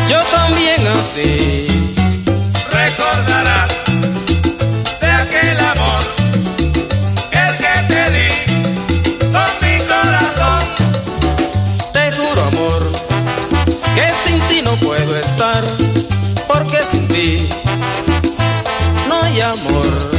yo también a ti. Recordarás de aquel amor, el que te di con mi corazón. Te juro, amor, que sin ti no puedo estar, porque sin ti no hay amor.